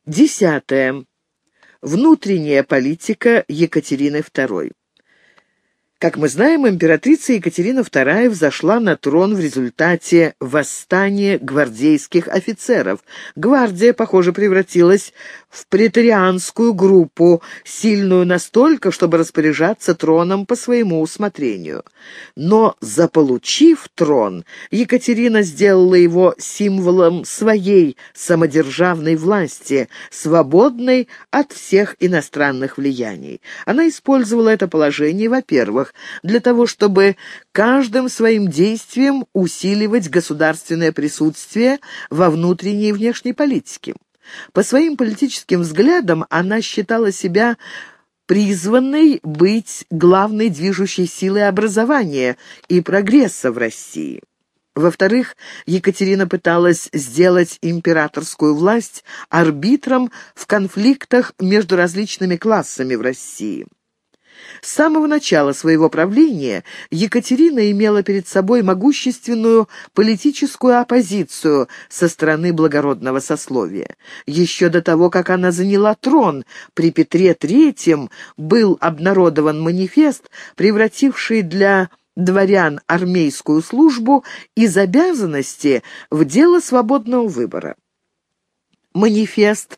10. Внутренняя политика Екатерины II. Как мы знаем, императрица Екатерина II взошла на трон в результате восстания гвардейских офицеров. Гвардия, похоже, превратилась в преторианскую группу, сильную настолько, чтобы распоряжаться троном по своему усмотрению. Но, заполучив трон, Екатерина сделала его символом своей самодержавной власти, свободной от всех иностранных влияний. Она использовала это положение, во-первых, для того, чтобы каждым своим действием усиливать государственное присутствие во внутренней и внешней политике. По своим политическим взглядам она считала себя призванной быть главной движущей силой образования и прогресса в России. Во-вторых, Екатерина пыталась сделать императорскую власть арбитром в конфликтах между различными классами в России. С самого начала своего правления Екатерина имела перед собой могущественную политическую оппозицию со стороны благородного сословия. Еще до того, как она заняла трон, при Петре III был обнародован манифест, превративший для дворян армейскую службу из обязанности в дело свободного выбора. Манифест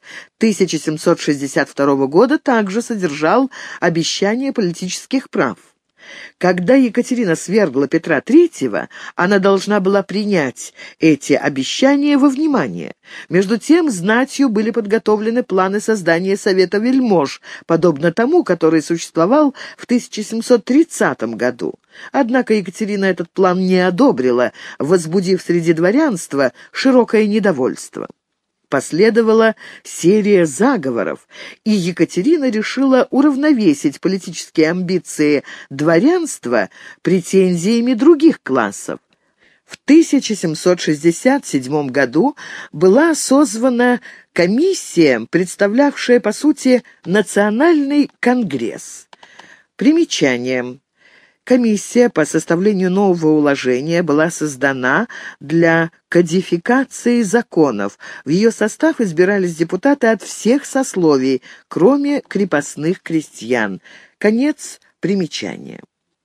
1762 года также содержал обещание политических прав. Когда Екатерина свергла Петра III, она должна была принять эти обещания во внимание. Между тем, знатью были подготовлены планы создания Совета вельмож, подобно тому, который существовал в 1730 году. Однако Екатерина этот план не одобрила, возбудив среди дворянства широкое недовольство. Последовала серия заговоров, и Екатерина решила уравновесить политические амбиции дворянства претензиями других классов. В 1767 году была созвана комиссия, представлявшая, по сути, Национальный конгресс. Примечание. Комиссия по составлению нового уложения была создана для кодификации законов. В ее состав избирались депутаты от всех сословий, кроме крепостных крестьян. Конец примечания.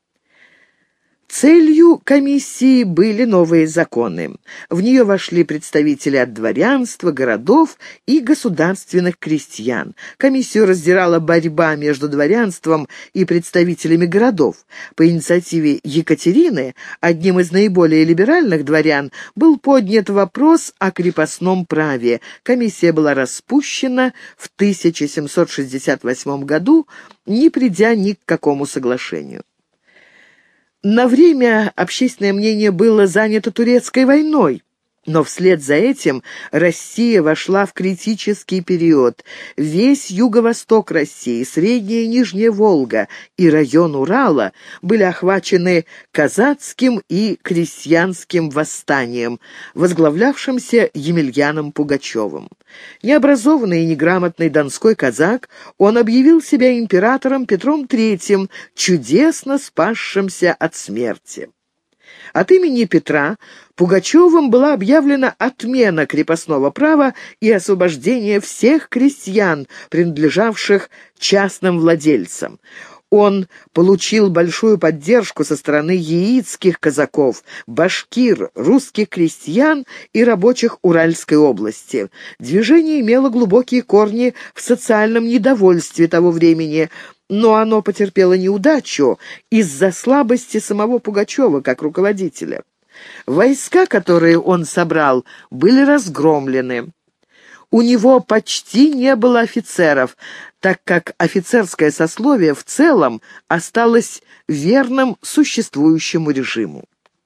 Целью комиссии были новые законы. В нее вошли представители от дворянства, городов и государственных крестьян. Комиссию раздирала борьба между дворянством и представителями городов. По инициативе Екатерины одним из наиболее либеральных дворян был поднят вопрос о крепостном праве. Комиссия была распущена в 1768 году, не придя ни к какому соглашению. На время общественное мнение было занято турецкой войной, но вслед за этим Россия вошла в критический период. Весь юго-восток России, Средняя и Нижняя Волга и район Урала были охвачены казацким и крестьянским восстанием, возглавлявшимся Емельяном Пугачевым. Необразованный и неграмотный донской казак, он объявил себя императором Петром III, чудесно спасшимся от смерти. От имени Петра Пугачевым была объявлена отмена крепостного права и освобождение всех крестьян, принадлежавших частным владельцам. Он получил большую поддержку со стороны яицких казаков, башкир, русских крестьян и рабочих Уральской области. Движение имело глубокие корни в социальном недовольстве того времени, но оно потерпело неудачу из-за слабости самого Пугачева как руководителя. Войска, которые он собрал, были разгромлены. У него почти не было офицеров, так как офицерское сословие в целом осталось верным существующему режиму.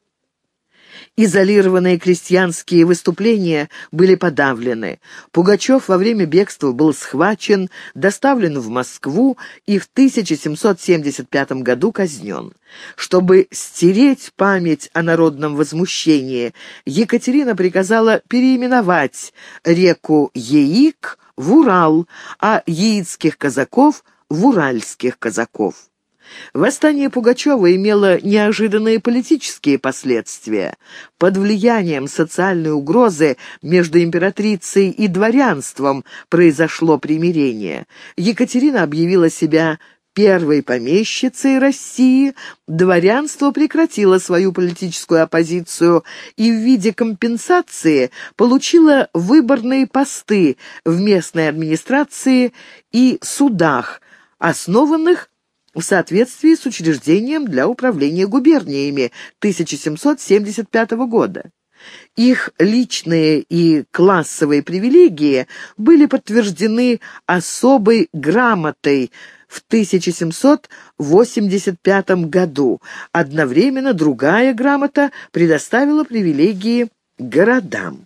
Изолированные крестьянские выступления были подавлены. Пугачев во время бегства был схвачен, доставлен в Москву и в 1775 году казнен. Чтобы стереть память о народном возмущении, Екатерина приказала переименовать реку Яик в Урал, а яицких казаков в уральских казаков. Восстание Пугачева имело неожиданные политические последствия. Под влиянием социальной угрозы между императрицей и дворянством произошло примирение. Екатерина объявила себя первой помещицей России, дворянство прекратило свою политическую оппозицию и в виде компенсации получило выборные посты в местной администрации и судах, основанных в соответствии с учреждением для управления губерниями 1775 года. Их личные и классовые привилегии были подтверждены особой грамотой в 1785 году. Одновременно другая грамота предоставила привилегии городам.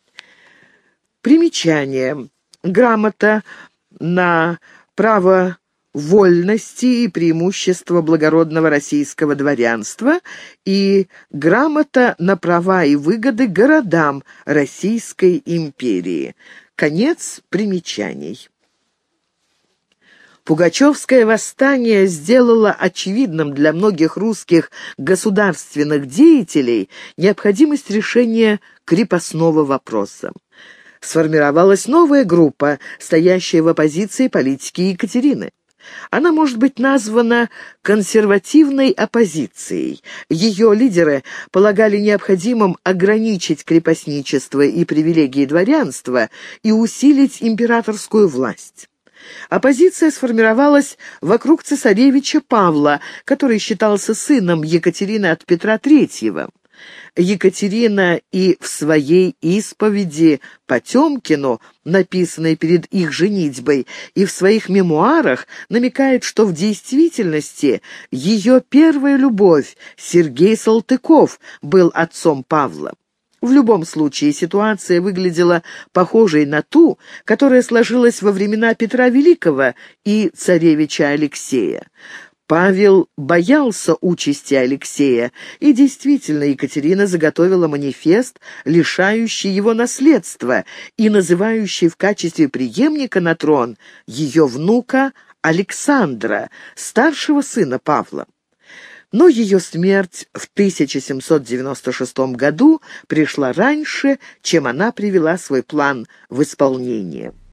Примечание. Грамота на право вольности и преимущества благородного российского дворянства и грамота на права и выгоды городам Российской империи. Конец примечаний. Пугачевское восстание сделало очевидным для многих русских государственных деятелей необходимость решения крепостного вопроса. Сформировалась новая группа, стоящая в оппозиции политике Екатерины. Она может быть названа консервативной оппозицией. Ее лидеры полагали необходимым ограничить крепостничество и привилегии дворянства и усилить императорскую власть. Оппозиция сформировалась вокруг цесаревича Павла, который считался сыном Екатерины от Петра III. Екатерина и в своей исповеди Потемкину, написанной перед их женитьбой, и в своих мемуарах намекает, что в действительности ее первая любовь, Сергей Салтыков, был отцом Павла. В любом случае ситуация выглядела похожей на ту, которая сложилась во времена Петра Великого и царевича Алексея. Павел боялся участи Алексея, и действительно Екатерина заготовила манифест, лишающий его наследства и называющий в качестве преемника на трон ее внука Александра, старшего сына Павла. Но ее смерть в 1796 году пришла раньше, чем она привела свой план в исполнение.